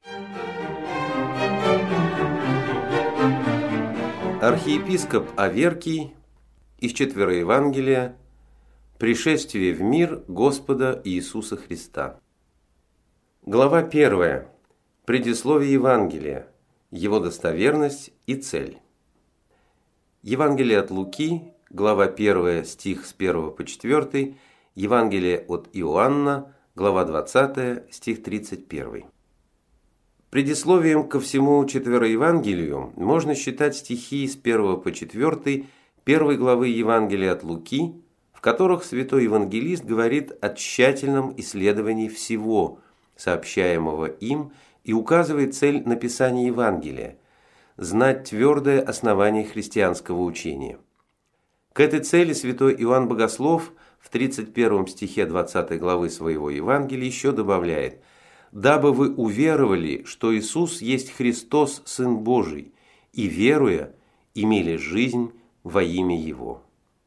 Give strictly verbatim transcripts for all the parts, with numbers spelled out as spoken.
Архиепископ Аверкий из Четвероевангелия «Пришествие в мир Господа Иисуса Христа». Глава первая. Предисловие Евангелия. Его достоверность и цель. Евангелие от Луки, глава первая, стих с первого по четвёртый, Евангелие от Иоанна, глава двадцатая, стих тридцать первый. Предисловием ко всему Четвероевангелию можно считать стихи с первого по четвёртый первой главы Евангелия от Луки, в которых святой евангелист говорит о тщательном исследовании всего, сообщаемого им, и указывает цель написания Евангелия – знать твердое основание христианского учения. К этой цели святой Иоанн Богослов в тридцать первом стихе двадцатой главы своего Евангелия еще добавляет: «Дабы вы уверовали, что Иисус есть Христос, Сын Божий, и, веруя, имели жизнь во имя Его».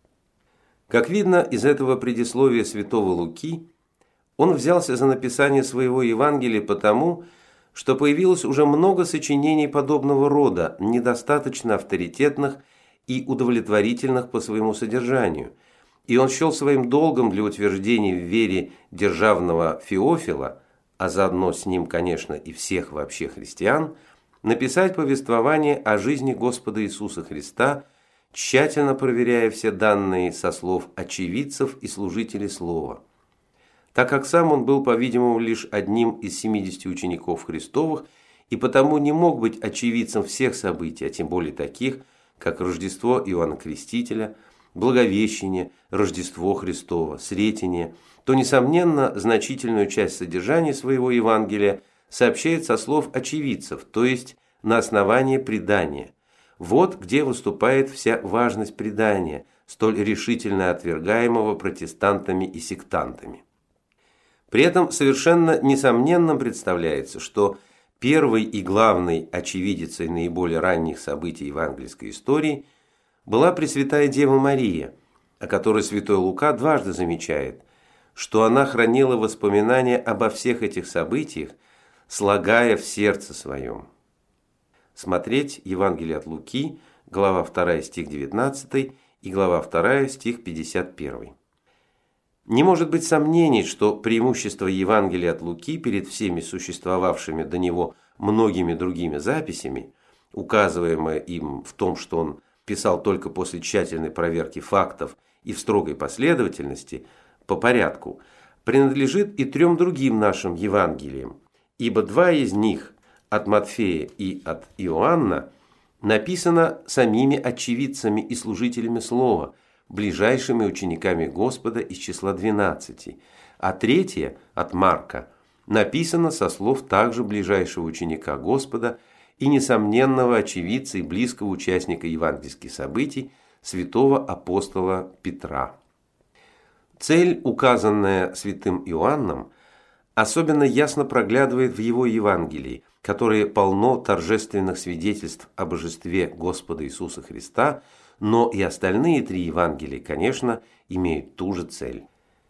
Как видно из этого предисловия святого Луки, он взялся за написание своего Евангелия потому, что появилось уже много сочинений подобного рода, недостаточно авторитетных и удовлетворительных по своему содержанию, и он счел своим долгом для утверждения в вере державного Феофила, а заодно с ним, конечно, и всех вообще христиан, написать повествование о жизни Господа Иисуса Христа, тщательно проверяя все данные со слов очевидцев и служителей Слова. Так как сам он был, по-видимому, лишь одним из семидесяти учеников Христовых и потому не мог быть очевидцем всех событий, а тем более таких, как Рождество Иоанна Крестителя, Благовещение, Рождество Христово, Сретение, то, несомненно, значительную часть содержания своего Евангелия сообщает со слов очевидцев, то есть на основании предания. Вот где выступает вся важность предания, столь решительно отвергаемого протестантами и сектантами. При этом совершенно несомненно представляется, что первой и главной очевидицей наиболее ранних событий евангельской истории была Пресвятая Дева Мария, о которой святой Лука дважды замечает, что она хранила воспоминания обо всех этих событиях, слагая в сердце своем. Смотреть Евангелие от Луки, глава вторая, стих девятнадцатый и глава вторая, стих пятьдесят первый. Не может быть сомнений, что преимущество Евангелия от Луки перед всеми существовавшими до него многими другими записями, указываемое им в том, что он писал только после тщательной проверки фактов и в строгой последовательности, по порядку, принадлежит и трем другим нашим Евангелиям, ибо два из них, от Матфея и от Иоанна, написано самими очевидцами и служителями Слова, ближайшими учениками Господа из числа двенадцати, а третье, от Марка, написано со слов также ближайшего ученика Господа и несомненного очевидца и близкого участника евангельских событий, святого апостола Петра. Цель, указанная святым Иоанном, особенно ясно проглядывает в его Евангелии, которое полно торжественных свидетельств о божестве Господа Иисуса Христа, но и остальные три Евангелия, конечно, имеют ту же цель.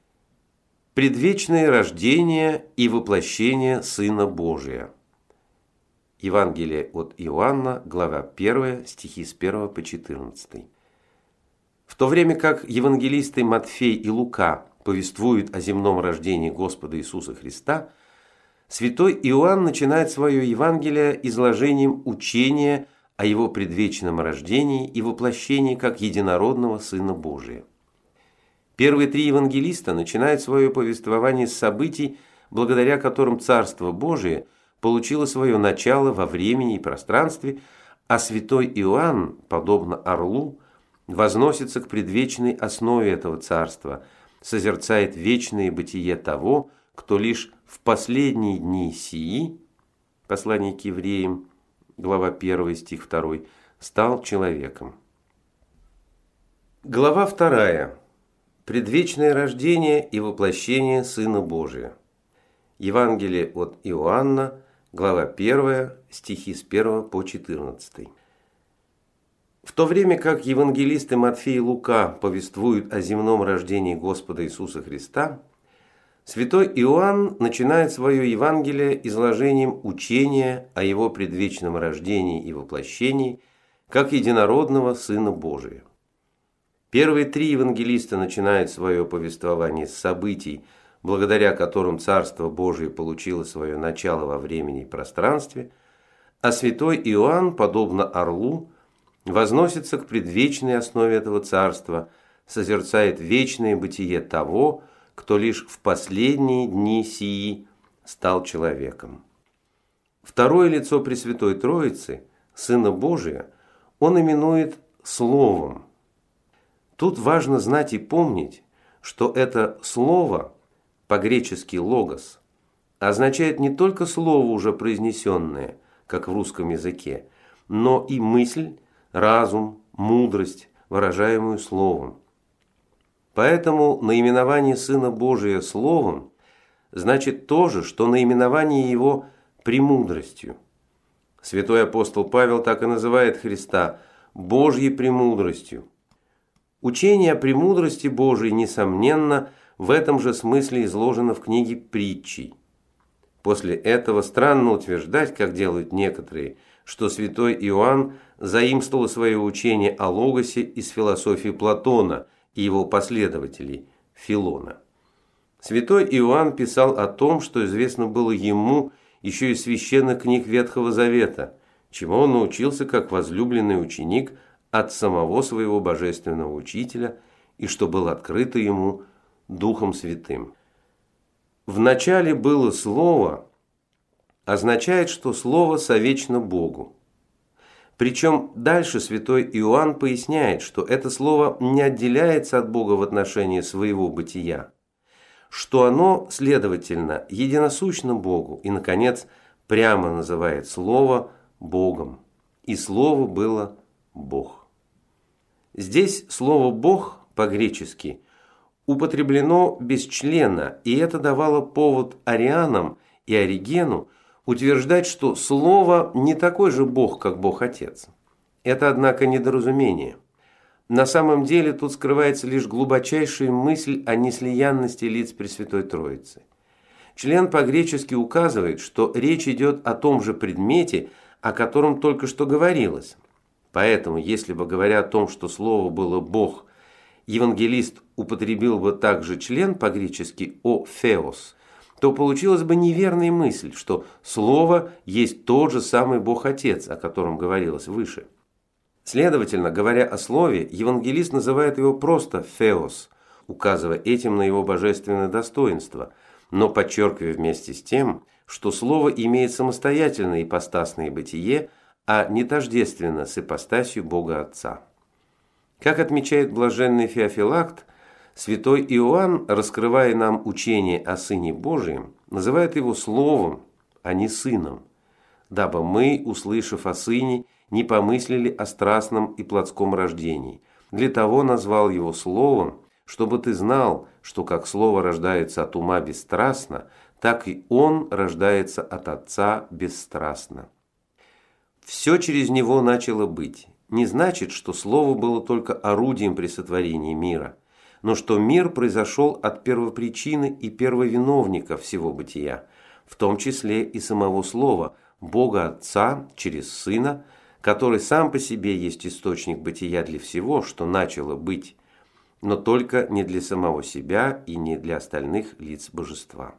Предвечное рождение и воплощение Сына Божия. Евангелие от Иоанна, глава первая, стихи с первого по четырнадцатый. В то время как евангелисты Матфей и Лука повествуют о земном рождении Господа Иисуса Христа, святой Иоанн начинает свое Евангелие изложением учения о его предвечном рождении и воплощении как единородного Сына Божия. Первые три евангелиста начинают свое повествование с событий, благодаря которым Царство Божие получило свое начало во времени и пространстве, а святой Иоанн, подобно орлу, возносится к предвечной основе этого царства, созерцает вечное бытие того, кто лишь в последние дни сии, послание к евреям, глава первая, стих второй, стал человеком. Глава вторая. Предвечное рождение и воплощение Сына Божия. Евангелие от Иоанна, глава первая, стихи с первого по четырнадцатый. В то время как евангелисты Матфей и Лука повествуют о земном рождении Господа Иисуса Христа, Святой Иоанн начинает свое Евангелие изложением учения о его предвечном рождении и воплощении как единородного Сына Божия. Первые три евангелиста начинают свое повествование с событий, благодаря которым Царство Божие получило свое начало во времени и пространстве, а святой Иоанн, подобно орлу, возносится к предвечной основе этого царства, созерцает вечное бытие того, кто лишь в последние дни сии стал человеком. Второе лицо Пресвятой Троицы, Сына Божия, он именует Словом. Тут важно знать и помнить, что это Слово, по-гречески «логос», означает не только слово, уже произнесенное, как в русском языке, но и мысль, разум, мудрость, выражаемую словом. Поэтому наименование Сына Божия Словом значит то же, что наименование Его премудростью. Святой апостол Павел так и называет Христа Божьей премудростью. Учение о премудрости Божией, несомненно, в этом же смысле изложено в книге «Притчей». После этого странно утверждать, как делают некоторые, что святой Иоанн заимствовал свое учение о логосе из философии Платона и его последователей Филона. Святой Иоанн писал о том, что известно было ему еще из священных книг Ветхого Завета, чему он научился как возлюбленный ученик от самого своего божественного учителя и что было открыто ему Духом Святым. «В начале было Слово» означает, что Слово совечно Богу. Причем дальше святой Иоанн поясняет, что это Слово не отделяется от Бога в отношении своего бытия, что оно, следовательно, единосущно Богу и, наконец, прямо называет Слово Богом. И Слово было Бог. Здесь слово «Бог» по-гречески употреблено без члена, и это давало повод арианам и Оригену утверждать, что Слово не такой же Бог, как Бог-Отец. Это, однако, недоразумение. На самом деле тут скрывается лишь глубочайшая мысль о неслиянности лиц Пресвятой Троицы. Член по-гречески указывает, что речь идет о том же предмете, о котором только что говорилось. Поэтому, если бы, говоря о том, что Слово было Бог, евангелист употребил бы также член по-гречески «о феос», то получилась бы неверная мысль, что Слово есть тот же самый Бог-Отец, о котором говорилось выше. Следовательно, говоря о Слове, евангелист называет его просто «феос», указывая этим на его божественное достоинство, но подчеркивая вместе с тем, что Слово имеет самостоятельное ипостасное бытие, а не тождественно с ипостасью Бога Отца. Как отмечает блаженный Феофилакт, святой Иоанн, раскрывая нам учение о Сыне Божием, называет его Словом, а не Сыном, дабы мы, услышав о Сыне, не помыслили о страстном и плотском рождении. Для того назвал его Словом, чтобы ты знал, что как Слово рождается от ума бесстрастно, так и Он рождается от Отца бесстрастно. Все через Него начало быть. Не значит, что Слово было только орудием при сотворении мира, но что мир произошел от первопричины и первовиновника всего бытия, в том числе и самого Слова, Бога Отца через Сына, который сам по себе есть источник бытия для всего, что начало быть, но только не для самого себя и не для остальных лиц божества.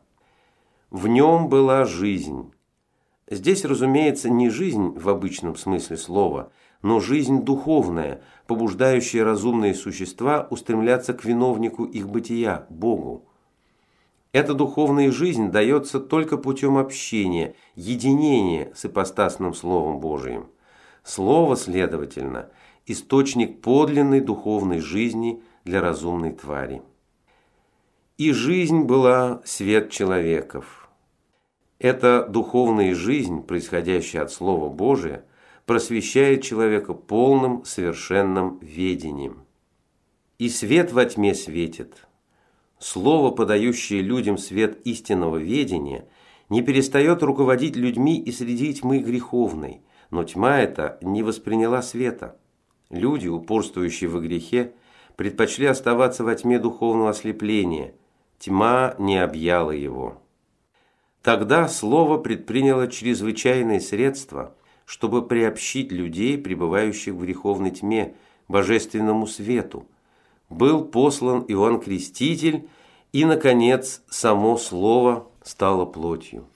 В нем была жизнь. Здесь, разумеется, не жизнь в обычном смысле слова, но жизнь духовная, побуждающая разумные существа устремляться к виновнику их бытия, Богу. Эта духовная жизнь дается только путем общения, единения с ипостасным Словом Божиим. Слово, следовательно, источник подлинной духовной жизни для разумной твари. И жизнь была свет человеков. Эта духовная жизнь, происходящая от Слова Божия, просвещает человека полным совершенным ведением. И свет во тьме светит. Слово, подающее людям свет истинного ведения, не перестает руководить людьми и среди тьмы греховной, но тьма эта не восприняла света. Люди, упорствующие во грехе, предпочли оставаться во тьме духовного ослепления, тьма не объяла его. Тогда Слово предприняло чрезвычайные средства, чтобы приобщить людей, пребывающих в греховной тьме, божественному свету. Был послан Иоанн Креститель, и, наконец, само Слово стало плотью.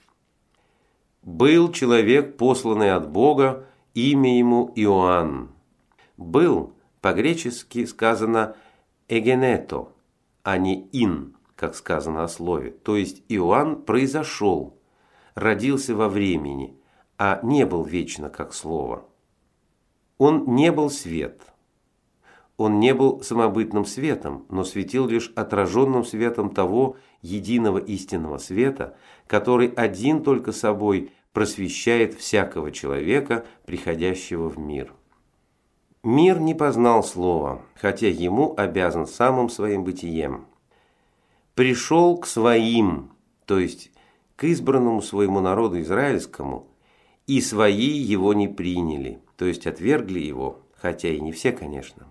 Был человек, посланный от Бога, имя ему Иоанн. Был, по-гречески сказано «эгенето», а не «ин», как сказано о Слове. То есть Иоанн произошел, родился во времени, а не был вечно, как Слово. Он не был свет. Он не был самобытным светом, но светил лишь отраженным светом того единого истинного света, который один только собой просвещает всякого человека, приходящего в мир. Мир не познал Слова, хотя ему обязан самым своим бытием. Пришел к своим, то есть к избранному своему народу израильскому, и свои его не приняли, то есть отвергли его, хотя и не все, конечно.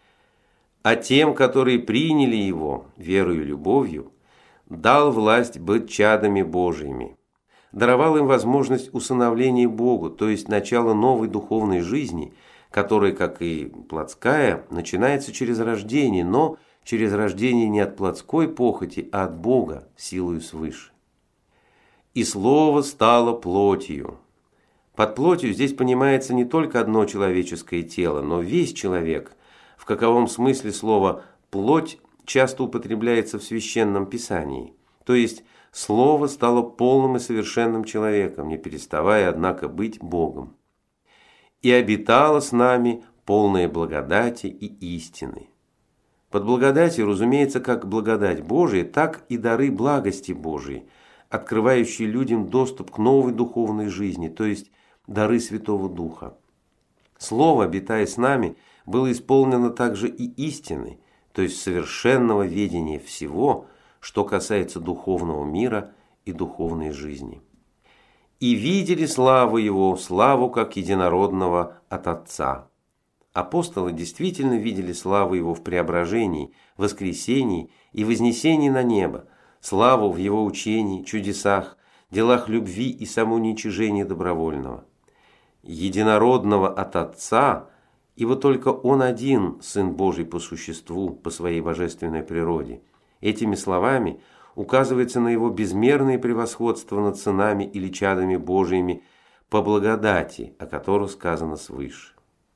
А тем, которые приняли его верою и любовью, дал власть быть чадами Божьими, даровал им возможность усыновления Богу, то есть начало новой духовной жизни, которая, как и плотская, начинается через рождение, но через рождение не от плотской похоти, а от Бога, силою свыше. И Слово стало плотью. Под плотью здесь понимается не только одно человеческое тело, но весь человек. В каковом смысле слово «плоть» часто употребляется в Священном Писании. То есть Слово стало полным и совершенным человеком, не переставая, однако, быть Богом. И обитало с нами полное благодати и истины. Под благодатью, разумеется, как благодать Божия, так и дары благости Божией, открывающие людям доступ к новой духовной жизни, то есть дары Святого Духа. Слово, обитая с нами, было исполнено также и истины, то есть совершенного ведения всего, что касается духовного мира и духовной жизни. И видели славу Его, славу как единородного от Отца. Апостолы действительно видели славу Его в преображении, воскресении и вознесении на небо, славу в Его учении, чудесах, делах любви и самоуничижении добровольного. Единородного от Отца, ибо только Он один, Сын Божий по существу, по своей божественной природе. Этими словами указывается на Его безмерное превосходство над сынами или чадами Божиими по благодати, о которых сказано свыше.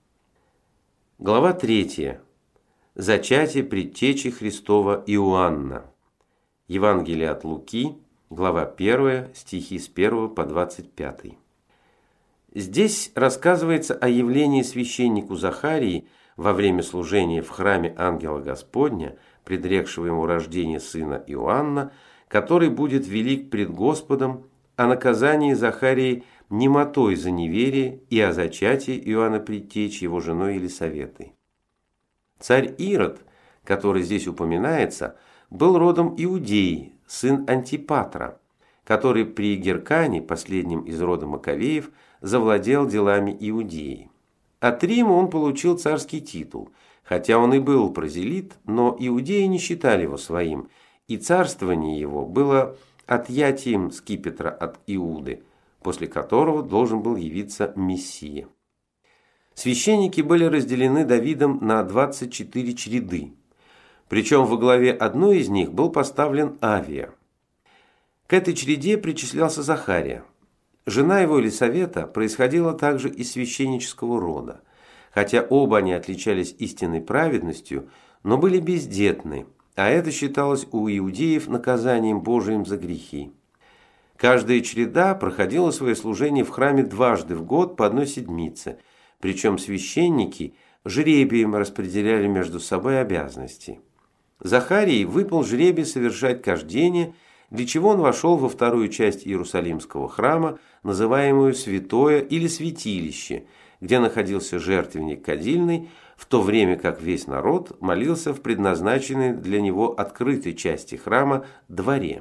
Глава третья. Зачатие предтечи Христова Иоанна. Евангелие от Луки, глава первая, стихи с первого по двадцать пятый. Здесь рассказывается о явлении священнику Захарии во время служения в храме ангела Господня, предрекшего ему рождение сына Иоанна, который будет велик пред Господом, о наказании Захарии немотой за неверие и о зачатии Иоанна Предтечи его женой Елисаветой. Царь Ирод, который здесь упоминается, был родом Иудеи, сын Антипатра, который при Геркане, последнем из рода Маковеев, завладел делами Иудеи. От Рима он получил царский титул, хотя он и был прозелит, но иудеи не считали его своим, и царствование его было отъятием скипетра от Иуды, после которого должен был явиться Мессия. Священники были разделены Давидом на двадцать четыре череды, причем во главе одной из них был поставлен Авия. К этой череде причислялся Захария. Жена его Елисавета происходила также из священнического рода, хотя оба они отличались истинной праведностью, но были бездетны, а это считалось у иудеев наказанием Божиим за грехи. Каждая череда проходила свое служение в храме дважды в год по одной седмице, причем священники жребием распределяли между собой обязанности. Захарий выпал жребий совершать кождение, для чего он вошел во вторую часть Иерусалимского храма, называемую Святое или Святилище, где находился жертвенник кадильный, в то время как весь народ молился в предназначенной для него открытой части храма дворе.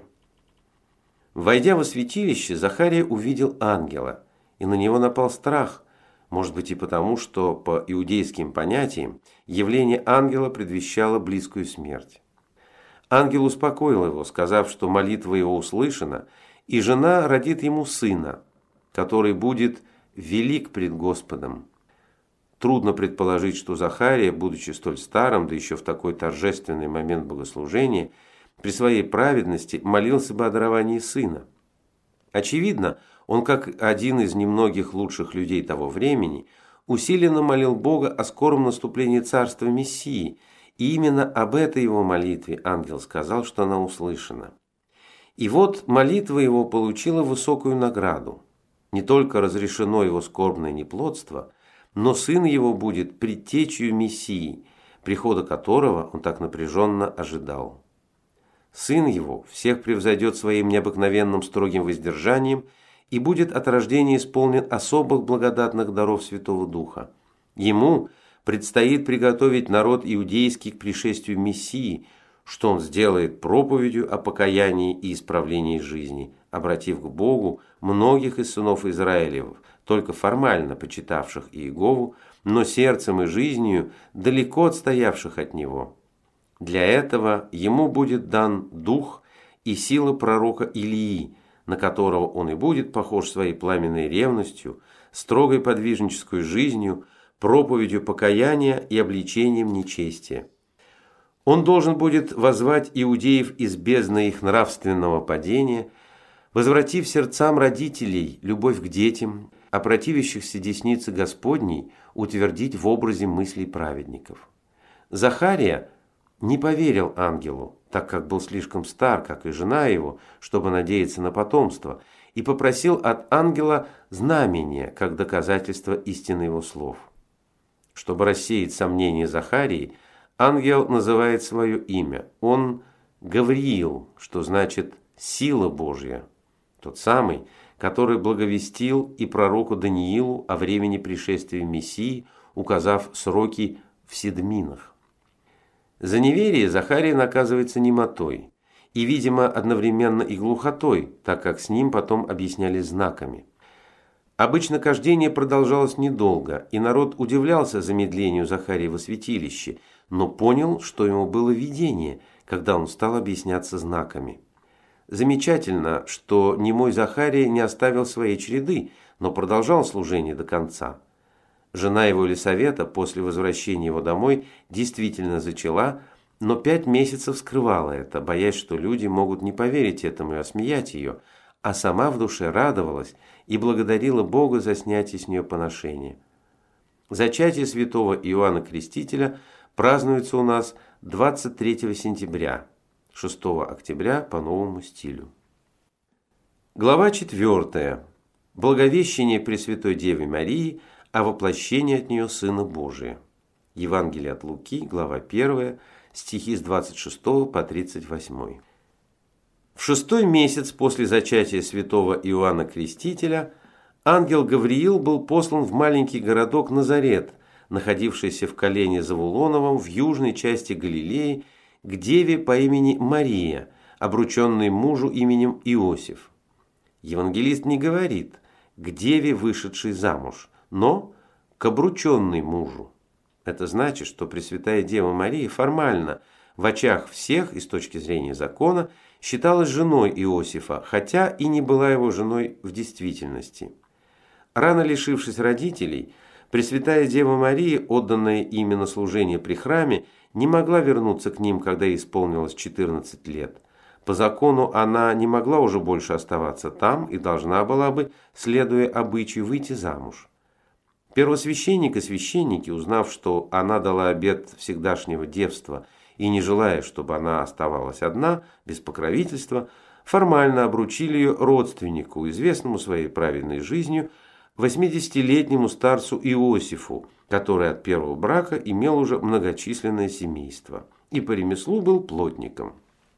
Войдя во святилище, Захария увидел ангела, и на него напал страх, может быть и потому, что по иудейским понятиям явление ангела предвещало близкую смерть. Ангел успокоил его, сказав, что молитва его услышана, и жена родит ему сына, который будет велик пред Господом. Трудно предположить, что Захария, будучи столь старым, да еще в такой торжественный момент богослужения, при своей праведности молился бы о даровании сына. Очевидно, он, как один из немногих лучших людей того времени, усиленно молил Бога о скором наступлении царства Мессии, и именно об этой его молитве ангел сказал, что она услышана. И вот молитва его получила высокую награду. Не только разрешено его скорбное неплодство, но сын его будет предтечью Мессии, прихода которого он так напряженно ожидал. Сын его всех превзойдет своим необыкновенным строгим воздержанием и будет от рождения исполнен особых благодатных даров Святого Духа. Ему предстоит приготовить народ иудейский к пришествию Мессии, что он сделает проповедью о покаянии и исправлении жизни, обратив к Богу многих из сынов Израилевых, только формально почитавших Иегову, но сердцем и жизнью далеко отстоявших от Него. Для этого ему будет дан дух и сила пророка Илии, на которого он и будет похож своей пламенной ревностью, строгой подвижнической жизнью, проповедью покаяния и обличением нечестия. Он должен будет воззвать иудеев из бездны их нравственного падения, возвратив сердцам родителей любовь к детям, а противящихся деснице Господней утвердить в образе мыслей праведников. Захария не поверил ангелу, так как был слишком стар, как и жена его, чтобы надеяться на потомство, и попросил от ангела знамения, как доказательство истины его слов. Чтобы рассеять сомнения Захарии, ангел называет свое имя. Он Гавриил, что значит «сила Божья», тот самый, который благовестил и пророку Даниилу о времени пришествия Мессии, указав сроки в седминах. За неверие Захария наказывается немотой и, видимо, одновременно и глухотой, так как с ним потом объяснялись знаками. Обычно кождение продолжалось недолго, и народ удивлялся замедлению Захарии во святилище, но понял, что ему было видение, когда он стал объясняться знаками. Замечательно, что немой Захария не оставил своей череды, но продолжал служение до конца. Жена его Елисавета после возвращения его домой действительно зачала, но пять месяцев скрывала это, боясь, что люди могут не поверить этому и осмеять ее, а сама в душе радовалась и благодарила Бога за снятие с нее поношения. Зачатие святого Иоанна Крестителя празднуется у нас двадцать третьего сентября, шестого октября по новому стилю. Глава четвертая. Благовещение Пресвятой Девы Марии о воплощении от нее Сына Божия. Евангелие от Луки, глава первая, стихи с двадцать шестого по тридцать восьмой. В шестой месяц после зачатия святого Иоанна Крестителя ангел Гавриил был послан в маленький городок Назарет, находившийся в колене Завулоновом в южной части Галилеи, к деве по имени Мария, обрученной мужу именем Иосиф. Евангелист не говорит «к деве, вышедшей замуж», но «к обрученной мужу». Это значит, что Пресвятая Дева Мария формально, в очах всех и с точки зрения закона, считалась женой Иосифа, хотя и не была его женой в действительности. Рано лишившись родителей, Пресвятая Дева Мария, отданная ими на служение при храме, не могла вернуться к ним, когда ей исполнилось четырнадцать лет. По закону она не могла уже больше оставаться там и должна была бы, следуя обычаю, выйти замуж. Первосвященник и священники, узнав, что она дала обет всегдашнего девства и не желая, чтобы она оставалась одна, без покровительства, формально обручили ее родственнику, известному своей праведной жизнью, восьмидесятилетнему старцу Иосифу, который от первого брака имел уже многочисленное семейство и по ремеслу был плотником.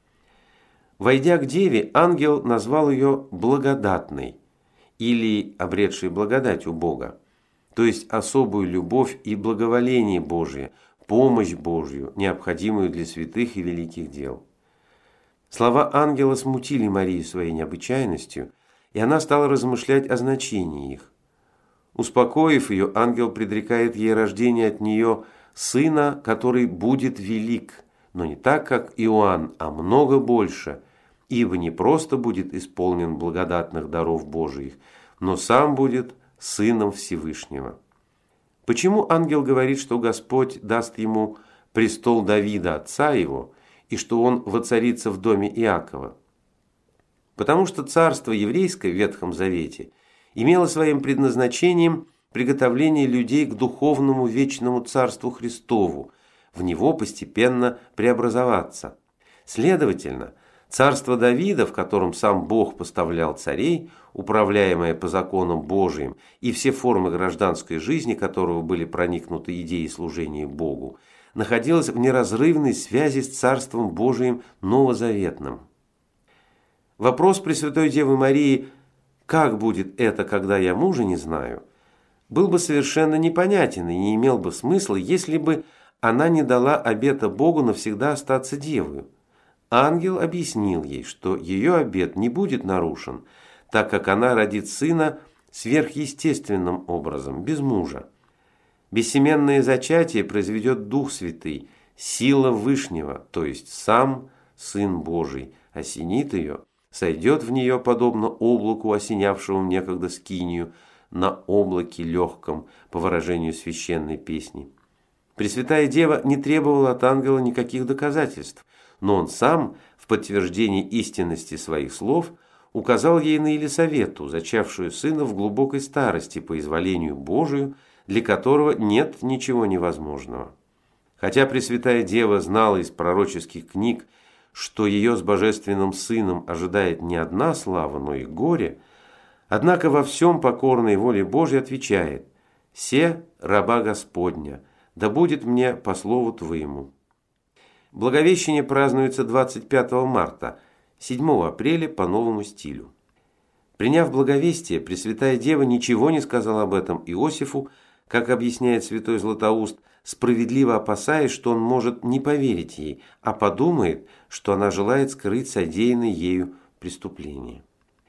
Войдя к деве, ангел назвал ее благодатной или обретшей благодать у Бога, то есть особую любовь и благоволение Божие, помощь Божью, необходимую для святых и великих дел. Слова ангела смутили Марию своей необычайностью, и она стала размышлять о значении их. Успокоив ее, ангел предрекает ей рождение от нее сына, который будет велик, но не так, как Иоанн, а много больше, ибо не просто будет исполнен благодатных даров Божиих, но сам будет Сыном Всевышнего. Почему ангел говорит, что Господь даст ему престол Давида, отца его, и что он воцарится в доме Иакова? Потому что царство еврейское в Ветхом Завете имело своим предназначением приготовление людей к духовному вечному царству Христову, в него постепенно преобразоваться. Следовательно, царство Давида, в котором сам Бог поставлял царей, управляемое по законам Божиим, и все формы гражданской жизни, которого были проникнуты идеей служения Богу, находилось в неразрывной связи с Царством Божиим новозаветным. Вопрос Пресвятой Девы Марии «Как будет это, когда я мужа не знаю?» был бы совершенно непонятен и не имел бы смысла, если бы она не дала обета Богу навсегда остаться девою. Ангел объяснил ей, что ее обет не будет нарушен, так как она родит сына сверхъестественным образом, без мужа. Бессеменное зачатие произведет Дух Святый, сила Вышнего, то есть сам Сын Божий, осенит ее, сойдет в нее, подобно облаку, осенявшему некогда скинию, на облаке легком, по выражению священной песни. Пресвятая Дева не требовала от ангела никаких доказательств, но он сам, в подтверждении истинности своих слов, указал ей на Елисавету, зачавшую сына в глубокой старости по изволению Божию, для которого нет ничего невозможного. Хотя Пресвятая Дева знала из пророческих книг, что ее с божественным сыном ожидает не одна слава, но и горе, однако во всем покорной воле Божьей отвечает: «Се раба Господня, да будет мне по слову Твоему». Благовещение празднуется двадцать пятого марта, седьмого апреля по новому стилю. Приняв благовестие, Пресвятая Дева ничего не сказала об этом Иосифу, как объясняет святой Златоуст, справедливо опасаясь, что он может не поверить ей, а подумает, что она желает скрыть содеянное ею преступление.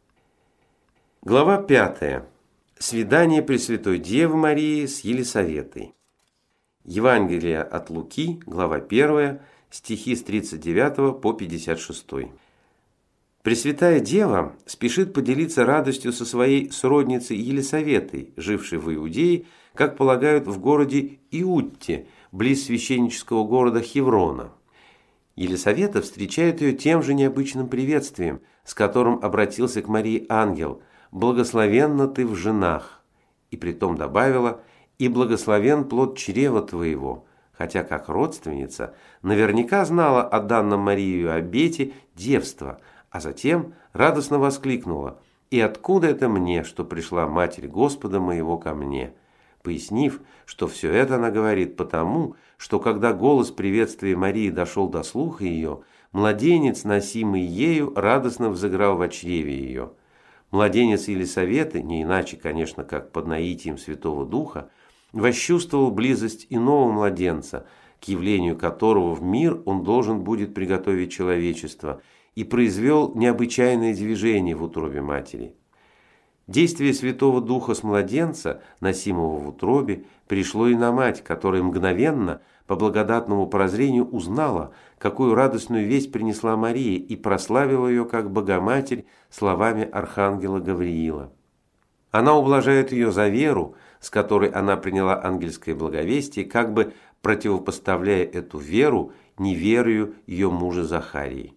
Глава пятая. Свидание Пресвятой Девы Марии с Елисаветой. Евангелие от Луки, глава первая, стихи с тридцать девятого по пятьдесят шестой. Пресвятая Дева спешит поделиться радостью со своей сродницей Елисаветой, жившей в Иудее, как полагают, в городе Иудте, близ священнического города Хеврона. Елисавета встречает ее тем же необычным приветствием, с которым обратился к Марии ангел: «Благословенна ты в женах», и притом добавила: «И благословен плод чрева твоего», хотя как родственница наверняка знала о данном Марию обете девства, а затем радостно воскликнула: «И откуда это мне, что пришла Матерь Господа моего ко мне?» Пояснив, что все это она говорит потому, что когда голос приветствия Марии дошел до слуха ее, младенец, носимый ею, радостно взыграл во чреве ее. Младенец Елисаветы, не иначе, конечно, как под наитием Святого Духа, восчувствовал близость иного младенца, к явлению которого в мир он должен будет приготовить человечество, и произвел необычайное движение в утробе матери. Действие Святого Духа с младенца, носимого в утробе, пришло и на мать, которая мгновенно, по благодатному прозрению, узнала, какую радостную весть принесла Мария, и прославила ее как Богоматерь словами архангела Гавриила. Она ублажает ее за веру, с которой она приняла ангельское благовестие, как бы противопоставляя эту веру неверию ее мужа Захарии.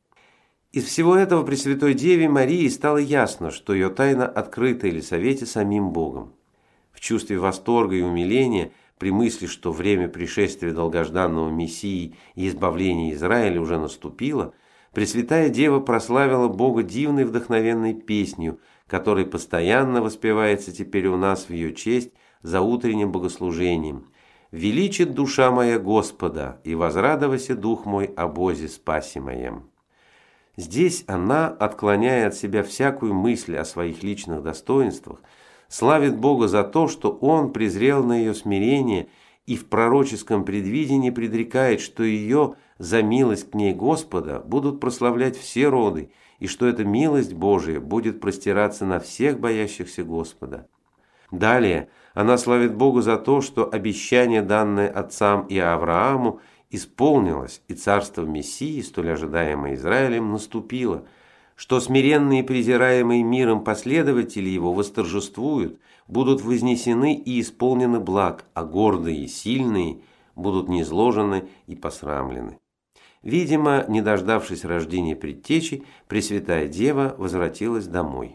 Из всего этого Пресвятой Деве Марии стало ясно, что ее тайна открыта Елисавете самим Богом. В чувстве восторга и умиления при мысли, что время пришествия долгожданного Мессии и избавления Израиля уже наступило, Пресвятая Дева прославила Бога дивной вдохновенной песнью, которая постоянно воспевается теперь у нас в ее честь за утренним богослужением. «Величит душа моя Господа, и возрадовался дух мой о Бозе спаси моем». Здесь она, отклоняя от себя всякую мысль о своих личных достоинствах, славит Бога за то, что Он презрел на ее смирение и в пророческом предвидении предрекает, что ее за милость к ней Господа будут прославлять все роды, и что эта милость Божия будет простираться на всех боящихся Господа. Далее она славит Бога за то, что обещание, данное отцам и Аврааму, исполнилось, и царство Мессии, столь ожидаемое Израилем, наступило, что смиренные и презираемые миром последователи его восторжествуют, будут вознесены и исполнены благ, а гордые и сильные будут низложены и посрамлены. Видимо, не дождавшись рождения предтечи, Пресвятая Дева возвратилась домой.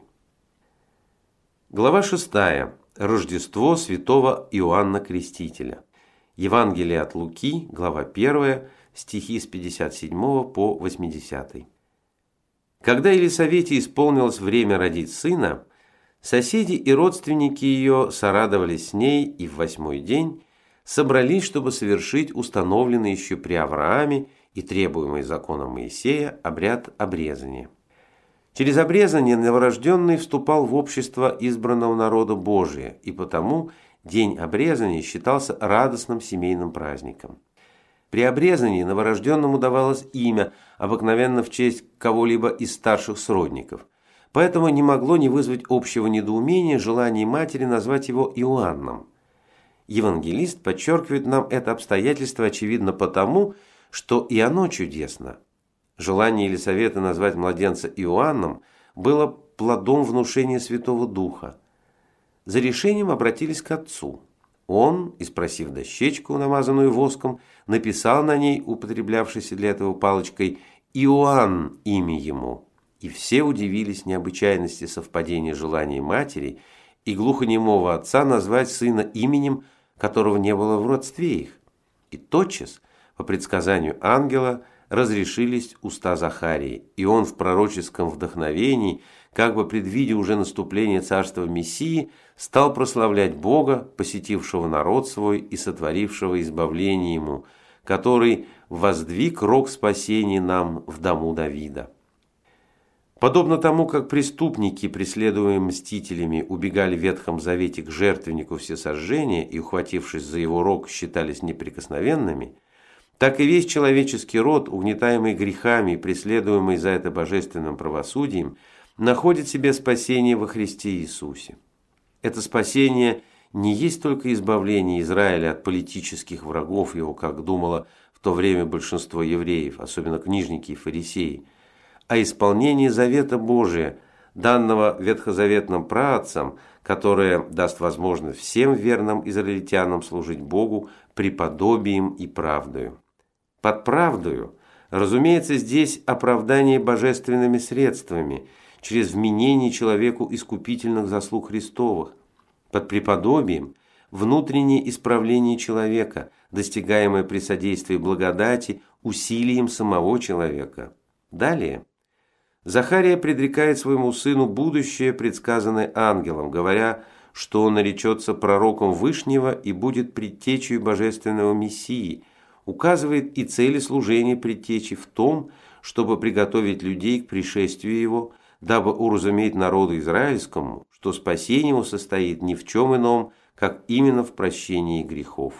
Глава шестая. Рождество святого Иоанна Крестителя. Евангелие от Луки, глава первая, стихи с пятьдесят седьмого по восьмидесятый. Когда Елисавете исполнилось время родить сына, соседи и родственники ее сорадовались с ней и в восьмой день собрались, чтобы совершить установленный еще при Аврааме и требуемый законом Моисея обряд обрезания. Через обрезание новорожденный вступал в общество избранного народа Божия, и потому день обрезания считался радостным семейным праздником. При обрезании новорожденному давалось имя, обыкновенно в честь кого-либо из старших сродников, поэтому не могло не вызвать общего недоумения желание матери назвать его Иоанном. Евангелист подчеркивает нам это обстоятельство, очевидно, потому, что и оно чудесно. Желание Елисаветы назвать младенца Иоанном было плодом внушения Святого Духа. За решением обратились к отцу. Он, испросив дощечку, намазанную воском, написал на ней, употреблявшейся для этого палочкой, «Иоанн» имя ему. И все удивились необычайности совпадения желаний матери и глухонемого отца назвать сына именем, которого не было в родстве их. И тотчас, по предсказанию ангела, разрешились уста Захарии, и он в пророческом вдохновении, как бы предвидя уже наступление царства Мессии, стал прославлять Бога, посетившего народ свой и сотворившего избавление ему, который воздвиг рог спасения нам в дому Давида. Подобно тому, как преступники, преследуемые мстителями, убегали в Ветхом Завете к жертвеннику всесожжения и, ухватившись за его рог, считались неприкосновенными, так и весь человеческий род, угнетаемый грехами и преследуемый за это божественным правосудием, находит себе спасение во Христе Иисусе. Это спасение не есть только избавление Израиля от политических врагов его, как думало в то время большинство евреев, особенно книжники и фарисеи, а исполнение завета Божия, данного ветхозаветным праотцам, которое даст возможность всем верным израильтянам служить Богу преподобием и правдою. Под правдою, разумеется, здесь оправдание божественными средствами, через вменение человеку искупительных заслуг Христовых. Под преподобием – внутреннее исправление человека, достигаемое при содействии благодати усилием самого человека. Далее. Захария предрекает своему сыну будущее, предсказанное ангелом, говоря, что он наречется пророком Вышнего и будет предтечей божественного Мессии, указывает и цели служения предтечи в том, чтобы приготовить людей к пришествию его, дабы уразуметь народу израильскому, что спасение его состоит ни в чем ином, как именно в прощении грехов.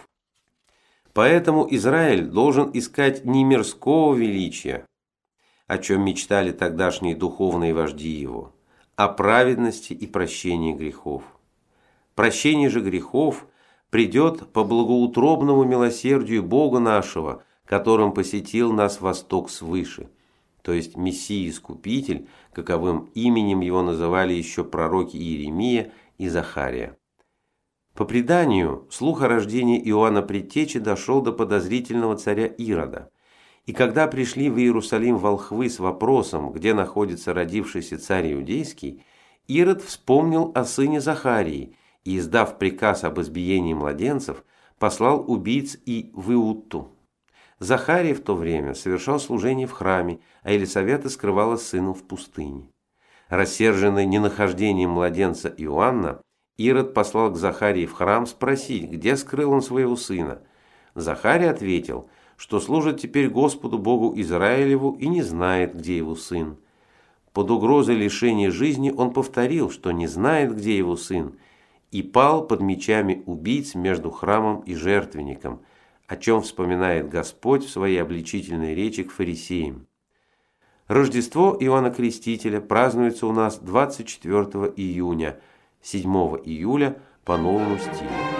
Поэтому Израиль должен искать не мирского величия, о чем мечтали тогдашние духовные вожди его, а праведности и прощения грехов. Прощение же грехов придет по благоутробному милосердию Бога нашего, которым посетил нас восток свыше, то есть Мессия-Искупитель, каковым именем его называли еще пророки Иеремия и Захария. По преданию, слух о рождении Иоанна Предтечи дошел до подозрительного царя Ирода, и когда пришли в Иерусалим волхвы с вопросом, где находится родившийся царь Иудейский, Ирод вспомнил о сыне Захарии и, издав приказ об избиении младенцев, послал убийц и в Иутту. Захарий в то время совершал служение в храме, а Елисавета скрывала сына в пустыне. Рассерженный ненахождением младенца Иоанна, Ирод послал к Захарии в храм спросить, где скрыл он своего сына. Захарий ответил, что служит теперь Господу Богу Израилеву и не знает, где его сын. Под угрозой лишения жизни он повторил, что не знает, где его сын, и пал под мечами убийц между храмом и жертвенником, о чем вспоминает Господь в своей обличительной речи к фарисеям. Рождество Иоанна Крестителя празднуется у нас двадцать четвёртого июня, седьмого июля по новому стилю.